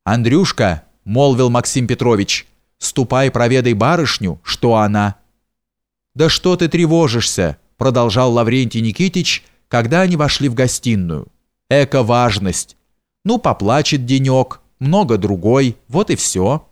«Андрюшка», — молвил Максим Петрович, — «ступай проведай барышню, что она». «Да что ты тревожишься?» — продолжал Лаврентий Никитич, когда они вошли в гостиную. «Эка важность. Ну, поплачет денек, много другой, вот и все».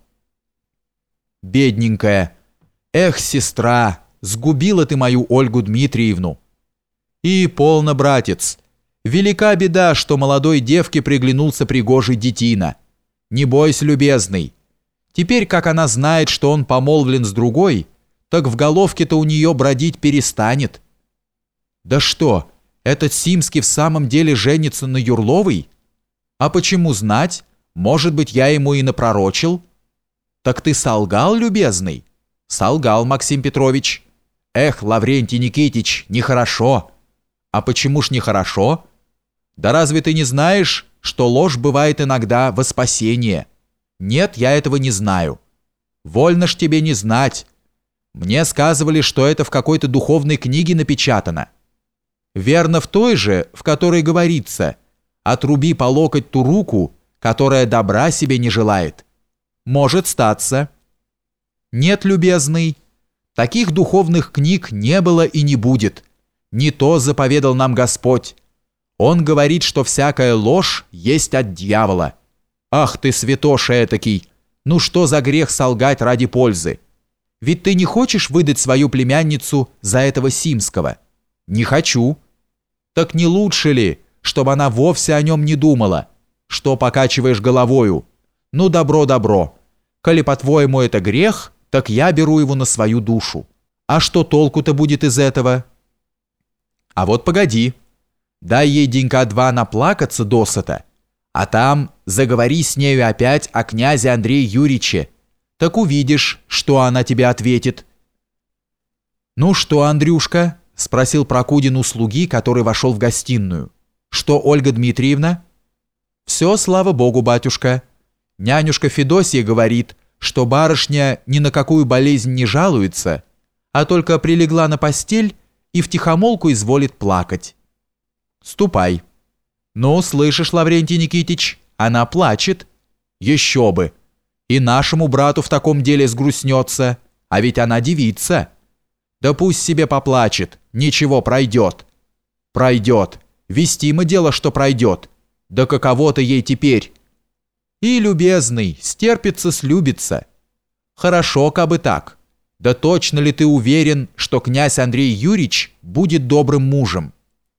«Бедненькая! Эх, сестра, сгубила ты мою Ольгу Дмитриевну!» «И полно, братец. Велика беда, что молодой девке приглянулся пригожий детина. Не бойся, любезный. Теперь, как она знает, что он помолвлен с другой, так в головке-то у нее бродить перестанет». «Да что, этот Симский в самом деле женится на Юрловой? А почему знать? Может быть, я ему и напророчил?» «Так ты солгал, любезный?» «Солгал, Максим Петрович». «Эх, Лаврентий Никитич, нехорошо». «А почему ж нехорошо?» «Да разве ты не знаешь, что ложь бывает иногда во спасение?» «Нет, я этого не знаю». «Вольно ж тебе не знать. Мне сказывали, что это в какой-то духовной книге напечатано». «Верно в той же, в которой говорится: отруби по локоть ту руку, которая добра себе не желает». «Может статься». «Нет, любезный, таких духовных книг не было и не будет. Не то заповедал нам Господь. Он говорит, что всякая ложь есть от дьявола. Ах ты, святоша этакий, ну что за грех солгать ради пользы? Ведь ты не хочешь выдать свою племянницу за этого Симского?» «Не хочу». «Так не лучше ли, чтобы она вовсе о нем не думала? Что покачиваешь головою? Ну, добро, добро. Коли, по-твоему, это грех, так я беру его на свою душу. А что толку-то будет из этого?» «А вот погоди. Дай ей денька два наплакаться досыта, а там заговори с нею опять о князе Андрее Юрьевиче. Так увидишь, что она тебе ответит». «Ну что, Андрюшка?» — спросил Прокудин у слуги, который вошел в гостиную. «Что, Ольга Дмитриевна?» «Все, слава богу, батюшка. Нянюшка Федосия говорит, что барышня ни на какую болезнь не жалуется, а только прилегла на постель и втихомолку изволит плакать». «Ступай». «Ну, слышишь, Лаврентий Никитич, она плачет». «Еще бы! И нашему брату в таком деле сгрустнется, а ведь она девица». «Да пусть себе поплачет, ничего, пройдет». «Пройдет. Вестимо дело, что пройдет. Да каково-то ей теперь». «И, любезный, стерпится, слюбится». «Хорошо, кабы так. Да точно ли ты уверен, что князь Андрей Юрьевич будет добрым мужем?»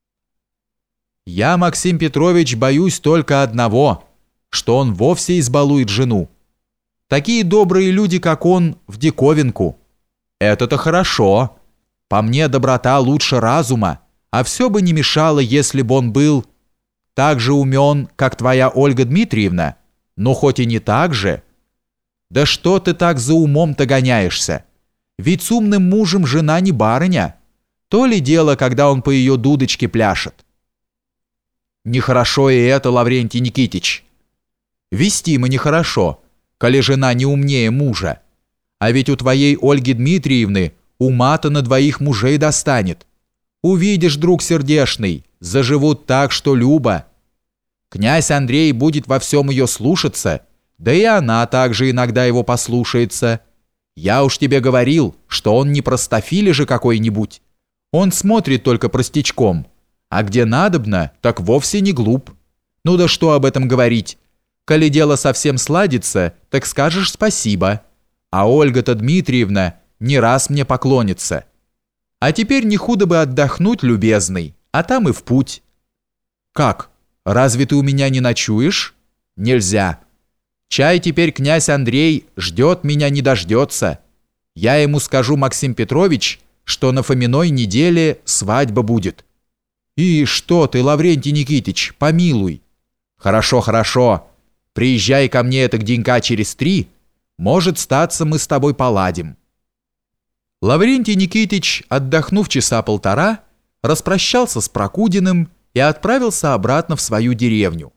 «Я, Максим Петрович, боюсь только одного, что он вовсе избалует жену. Такие добрые люди, как он, в диковинку. Это-то хорошо. По мне, доброта лучше разума, а все бы не мешало, если бы он был так же умен, как твоя Ольга Дмитриевна, но хоть и не так же. Да что ты так за умом-то гоняешься? Ведь с умным мужем жена не барыня. То ли дело, когда он по ее дудочке пляшет». «Нехорошо и это, Лаврентий Никитич». «Вестимо нехорошо, коли жена не умнее мужа. А ведь у твоей Ольги Дмитриевны ума-то на двоих мужей достанет. Увидишь, друг сердешный, заживут так, что любо. Князь Андрей будет во всем ее слушаться, да и она также иногда его послушается. Я уж тебе говорил, что он не простофиля же какой-нибудь. Он смотрит только простячком, а где надобно, так вовсе не глуп. Ну да что об этом говорить? Коли дело совсем сладится, так скажешь спасибо. А Ольга-то Дмитриевна не раз мне поклонится. А теперь не худо бы отдохнуть, любезный, а там и в путь». «Как? Разве ты у меня не ночуешь?» «Нельзя. Чай теперь князь Андрей ждет меня не дождется. Я ему скажу, Максим Петрович, что на Фоминой неделе свадьба будет». «И что ты, Лаврентий Никитич, помилуй». «Хорошо, хорошо. Приезжай ко мне это денька через 3. Может, статься, мы с тобой поладим». Лаврентий Никитич, отдохнув часа полтора, распрощался с Прокудиным и отправился обратно в свою деревню.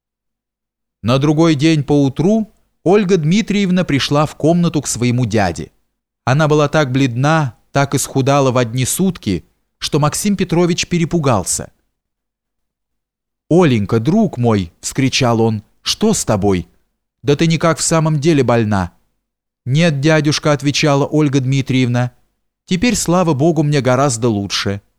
На другой день поутру Ольга Дмитриевна пришла в комнату к своему дяде. Она была так бледна, так исхудала в одни сутки, что Максим Петрович перепугался. «Оленька, друг мой!» – вскричал он. «Что с тобой? Да ты никак в самом деле больна». «Нет, дядюшка», — отвечала Ольга Дмитриевна. «Теперь, слава Богу, мне гораздо лучше.